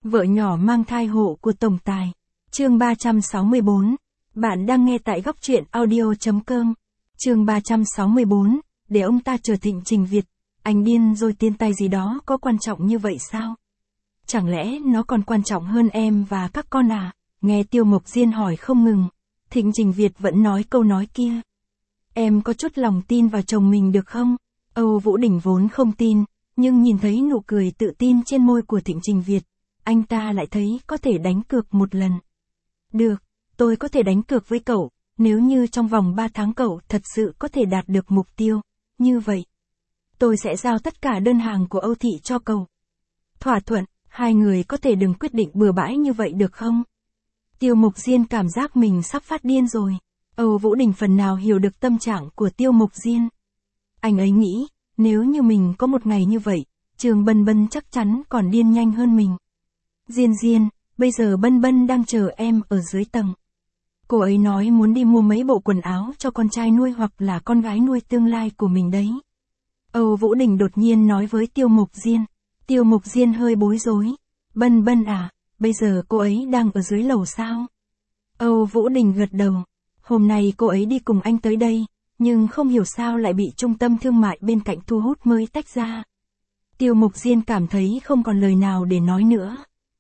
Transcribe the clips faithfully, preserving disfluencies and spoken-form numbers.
Vợ nhỏ mang thai hộ của tổng tài. Chương ba trăm sáu mươi bốn. Bạn đang nghe tại góc truyện audio chấm com. Chương ba trăm sáu mươi bốn. Để ông ta trở Thịnh Trình Việt. Anh điên rồi, tiên tài gì đó có quan trọng như vậy sao? Chẳng lẽ nó còn quan trọng hơn em và các con à? Nghe Tiêu Mộc Diên hỏi không ngừng, Thịnh Trình Việt vẫn nói câu nói kia. Em có chút lòng tin vào chồng mình được không? Âu Vũ Đình vốn không tin, nhưng nhìn thấy nụ cười tự tin trên môi của Thịnh Trình Việt, anh ta lại thấy có thể đánh cược một lần. Được, tôi có thể đánh cược với cậu, nếu như trong vòng ba tháng cậu thật sự có thể đạt được mục tiêu, như vậy, tôi sẽ giao tất cả đơn hàng của Âu Thị cho cậu. Thỏa thuận, hai người có thể đừng quyết định bừa bãi như vậy được không? Tiêu Mộc Diên cảm giác mình sắp phát điên rồi. Âu Vũ Đình phần nào hiểu được tâm trạng của Tiêu Mộc Diên. Anh ấy nghĩ, nếu như mình có một ngày như vậy, Trường Bân Bân chắc chắn còn điên nhanh hơn mình. Diên Diên, bây giờ Bân Bân đang chờ em ở dưới tầng. Cô ấy nói muốn đi mua mấy bộ quần áo cho con trai nuôi hoặc là con gái nuôi tương lai của mình đấy. Âu Vũ Đình đột nhiên nói với Tiêu Mộc Diên. Tiêu Mộc Diên hơi bối rối. Bân Bân à, bây giờ cô ấy đang ở dưới lầu sao? Âu Vũ Đình gật đầu. Hôm nay cô ấy đi cùng anh tới đây, nhưng không hiểu sao lại bị trung tâm thương mại bên cạnh thu hút mới tách ra. Tiêu Mộc Diên cảm thấy không còn lời nào để nói nữa.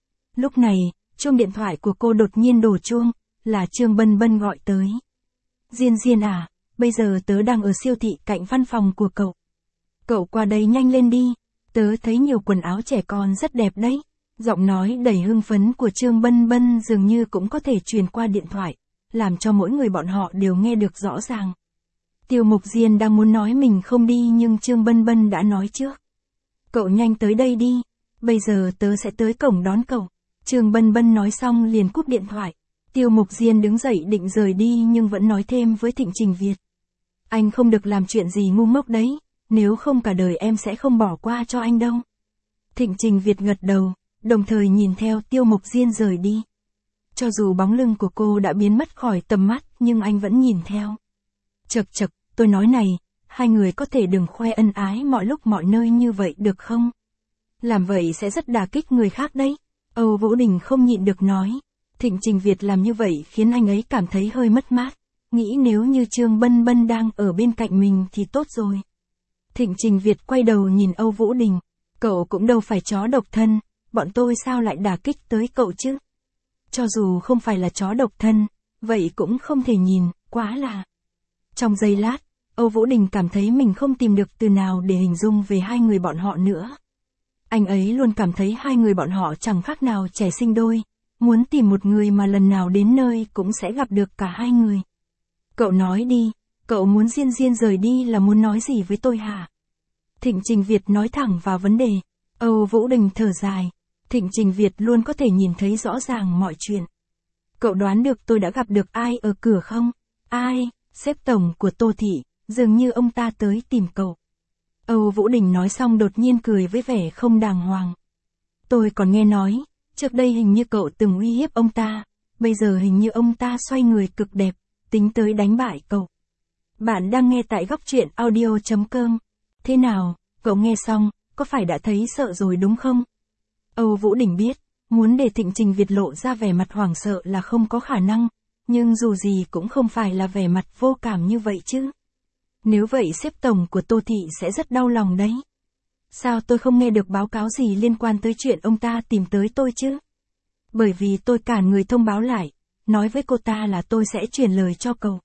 Lúc này, chuông điện thoại của cô đột nhiên đổ chuông, là Trương Bân Bân gọi tới. Diên Diên à, bây giờ tớ đang ở siêu thị cạnh văn phòng của cậu. Cậu qua đây nhanh lên đi, tớ thấy nhiều quần áo trẻ con rất đẹp đấy. Giọng nói đầy hưng phấn của Trương Bân Bân dường như cũng có thể truyền qua điện thoại, làm cho mỗi người bọn họ đều nghe được rõ ràng. Tiêu Mộc Diên đang muốn nói mình không đi nhưng Trương Bân Bân đã nói trước. Cậu nhanh tới đây đi, bây giờ tớ sẽ tới cổng đón cậu. Trương Bân Bân nói xong liền cúp điện thoại. Tiêu Mộc Diên đứng dậy định rời đi nhưng vẫn nói thêm với Thịnh Trình Việt. Anh không được làm chuyện gì ngu ngốc đấy, nếu không cả đời em sẽ không bỏ qua cho anh đâu. Thịnh Trình Việt gật đầu, đồng thời nhìn theo Tiêu Mộc Diên rời đi. Cho dù bóng lưng của cô đã biến mất khỏi tầm mắt nhưng anh vẫn nhìn theo. Chật chật, tôi nói này, hai người có thể đừng khoe ân ái mọi lúc mọi nơi như vậy được không? Làm vậy sẽ rất đả kích người khác đấy. Âu Vũ Đình không nhịn được nói. Thịnh Trình Việt làm như vậy khiến anh ấy cảm thấy hơi mất mát. Nghĩ nếu như Trương Bân Bân đang ở bên cạnh mình thì tốt rồi. Thịnh Trình Việt quay đầu nhìn Âu Vũ Đình. Cậu cũng đâu phải chó độc thân, bọn tôi sao lại đả kích tới cậu chứ? Cho dù không phải là chó độc thân, vậy cũng không thể nhìn, quá là... Trong giây lát, Âu Vũ Đình cảm thấy mình không tìm được từ nào để hình dung về hai người bọn họ nữa. Anh ấy luôn cảm thấy hai người bọn họ chẳng khác nào trẻ sinh đôi, muốn tìm một người mà lần nào đến nơi cũng sẽ gặp được cả hai người. Cậu nói đi, cậu muốn Diên Diên rời đi là muốn nói gì với tôi hả? Thịnh Trình Việt nói thẳng vào vấn đề. Âu Vũ Đình thở dài. Thịnh Trình Việt luôn có thể nhìn thấy rõ ràng mọi chuyện. Cậu đoán được tôi đã gặp được ai ở cửa không? Ai? Sếp tổng của Tô Thị, dường như ông ta tới tìm cậu. Âu Vũ Đình nói xong đột nhiên cười với vẻ không đàng hoàng. Tôi còn nghe nói, trước đây hình như cậu từng uy hiếp ông ta, bây giờ hình như ông ta xoay người cực đẹp, tính tới đánh bại cậu. Bạn đang nghe tại góc truyện audio chấm com. Thế nào, cậu nghe xong, có phải đã thấy sợ rồi đúng không? Âu Vũ Đình biết, muốn để Thịnh Trình Việt lộ ra vẻ mặt hoảng sợ là không có khả năng, nhưng dù gì cũng không phải là vẻ mặt vô cảm như vậy chứ. Nếu vậy sếp tổng của Tô Thị sẽ rất đau lòng đấy. Sao tôi không nghe được báo cáo gì liên quan tới chuyện ông ta tìm tới tôi chứ? Bởi vì tôi cản người thông báo lại, nói với cô ta là tôi sẽ truyền lời cho cậu.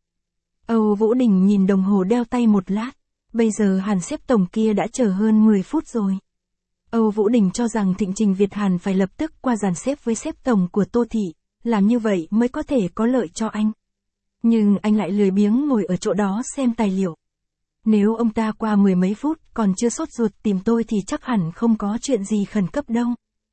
Âu Vũ Đình nhìn đồng hồ đeo tay một lát, bây giờ hẳn sếp tổng kia đã chờ hơn mười phút rồi. Âu Vũ Đình cho rằng Thịnh Trình Việt hẳn phải lập tức qua dàn xếp với sếp tổng của Tô Thị, làm như vậy mới có thể có lợi cho anh. Nhưng anh lại lười biếng ngồi ở chỗ đó xem tài liệu. Nếu ông ta qua mười mấy phút còn chưa sốt ruột tìm tôi thì chắc hẳn không có chuyện gì khẩn cấp đâu.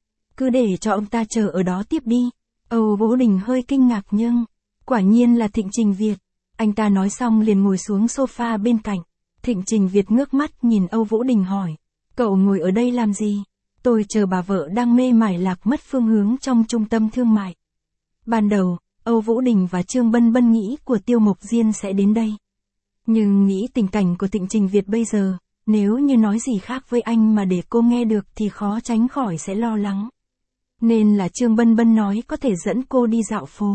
Cứ để cho ông ta chờ ở đó tiếp đi. Âu Vũ Đình hơi kinh ngạc nhưng, quả nhiên là Thịnh Trình Việt. Anh ta nói xong liền ngồi xuống sofa bên cạnh. Thịnh Trình Việt ngước mắt nhìn Âu Vũ Đình hỏi. Cậu ngồi ở đây làm gì? Tôi chờ bà vợ đang mê mải lạc mất phương hướng trong trung tâm thương mại. Ban đầu, Âu Vũ Đình và Trương Bân Bân nghĩ của Tiêu Mộc Diên sẽ đến đây. Nhưng nghĩ tình cảnh của Thịnh Trình Việt bây giờ, nếu như nói gì khác với anh mà để cô nghe được thì khó tránh khỏi sẽ lo lắng. nên là Trương Bân Bân nói có thể dẫn cô đi dạo phố.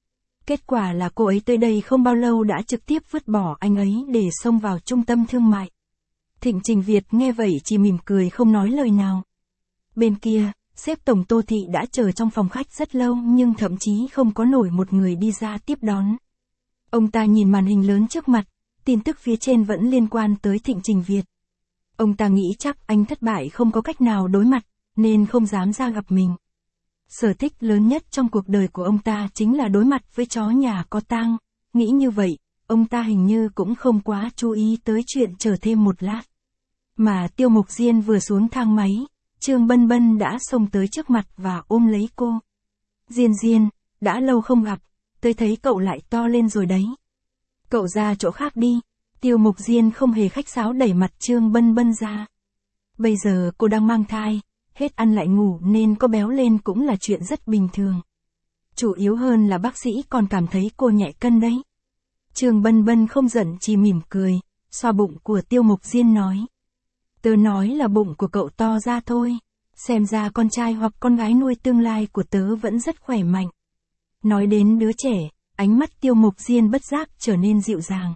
Kết quả là cô ấy tới đây không bao lâu đã trực tiếp vứt bỏ anh ấy để xông vào trung tâm thương mại. Thịnh Trình Việt nghe vậy chỉ mỉm cười không nói lời nào. Bên kia, sếp tổng Tô Thị đã chờ trong phòng khách rất lâu nhưng thậm chí không có nổi một người đi ra tiếp đón. Ông ta nhìn màn hình lớn trước mặt, tin tức phía trên vẫn liên quan tới Thịnh Trình Việt. Ông ta nghĩ chắc anh thất bại không có cách nào đối mặt, nên không dám ra gặp mình. Sở thích lớn nhất trong cuộc đời của ông ta chính là đối mặt với chó nhà có tang. Nghĩ như vậy, ông ta hình như cũng không quá chú ý tới chuyện chờ thêm một lát. Mà Tiêu Mục Diên vừa xuống thang máy, Trương Bân Bân đã xông tới trước mặt và ôm lấy cô. Diên Diên, đã lâu không gặp, tôi thấy cậu lại to lên rồi đấy. Cậu ra chỗ khác đi. Tiêu Mục Diên không hề khách sáo đẩy mặt Trương Bân Bân ra. Bây giờ cô đang mang thai, hết ăn lại ngủ nên có béo lên cũng là chuyện rất bình thường. Chủ yếu hơn là bác sĩ còn cảm thấy cô nhẹ cân đấy. Trương Bân Bân không giận chỉ mỉm cười, xoa bụng của Tiêu Mục Diên nói. Tớ nói là bụng của cậu to ra thôi, xem ra con trai hoặc con gái nuôi tương lai của tớ vẫn rất khỏe mạnh. Nói đến đứa trẻ, ánh mắt Tiêu Mục Diên bất giác trở nên dịu dàng.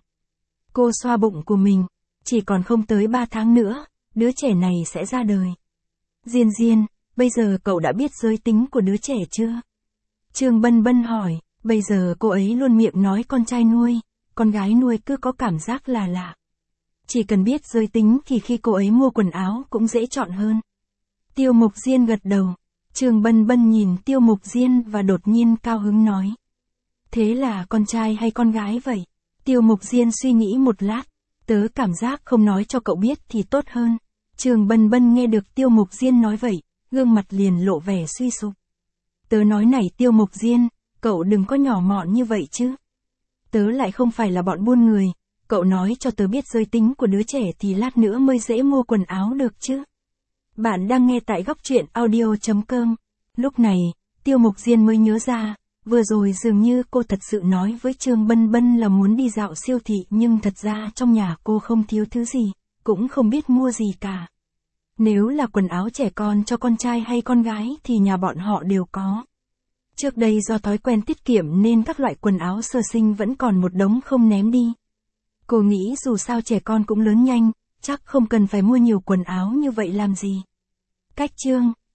Cô xoa bụng của mình, chỉ còn không tới ba tháng nữa, đứa trẻ này sẽ ra đời. Diên Diên, bây giờ cậu đã biết giới tính của đứa trẻ chưa? Trương Bân Bân hỏi, bây giờ cô ấy luôn miệng nói con trai nuôi, con gái nuôi cứ có cảm giác là lạ. Chỉ cần biết giới tính thì khi cô ấy mua quần áo cũng dễ chọn hơn. Tiêu Mục Diên gật đầu. Trương Bân Bân nhìn Tiêu Mục Diên và đột nhiên cao hứng nói. Thế là con trai hay con gái vậy? Tiêu Mục Diên suy nghĩ một lát. Tớ cảm giác không nói cho cậu biết thì tốt hơn. Trương Bân Bân nghe được Tiêu Mục Diên nói vậy, gương mặt liền lộ vẻ suy sụp. Tớ nói này Tiêu Mục Diên, cậu đừng có nhỏ mọn như vậy chứ. Tớ lại không phải là bọn buôn người, cậu nói cho tớ biết giới tính của đứa trẻ thì lát nữa mới dễ mua quần áo được chứ. Bạn đang nghe tại góc truyện audio chấm com. Lúc này, Tiêu Mục Diên mới nhớ ra, vừa rồi dường như cô thật sự nói với Trương Bân Bân là muốn đi dạo siêu thị nhưng thật ra trong nhà cô không thiếu thứ gì, cũng không biết mua gì cả. Nếu là quần áo trẻ con cho con trai hay con gái thì nhà bọn họ đều có. Trước đây do thói quen tiết kiệm nên các loại quần áo sơ sinh vẫn còn một đống không ném đi. Cô nghĩ dù sao trẻ con cũng lớn nhanh, chắc không cần phải mua nhiều quần áo như vậy làm gì. Cách chương